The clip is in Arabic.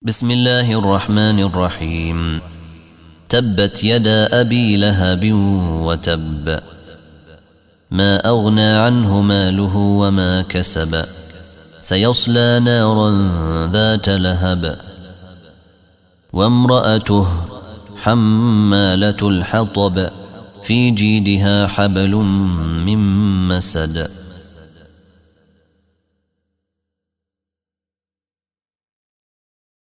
بسم الله الرحمن الرحيم. تبت يدا أبي لهب وتب، ما أغنى عنه ماله وما كسب، سيصلى نارا ذات لهب، وامرأته حمالة الحطب، في جيدها حبل من مسد.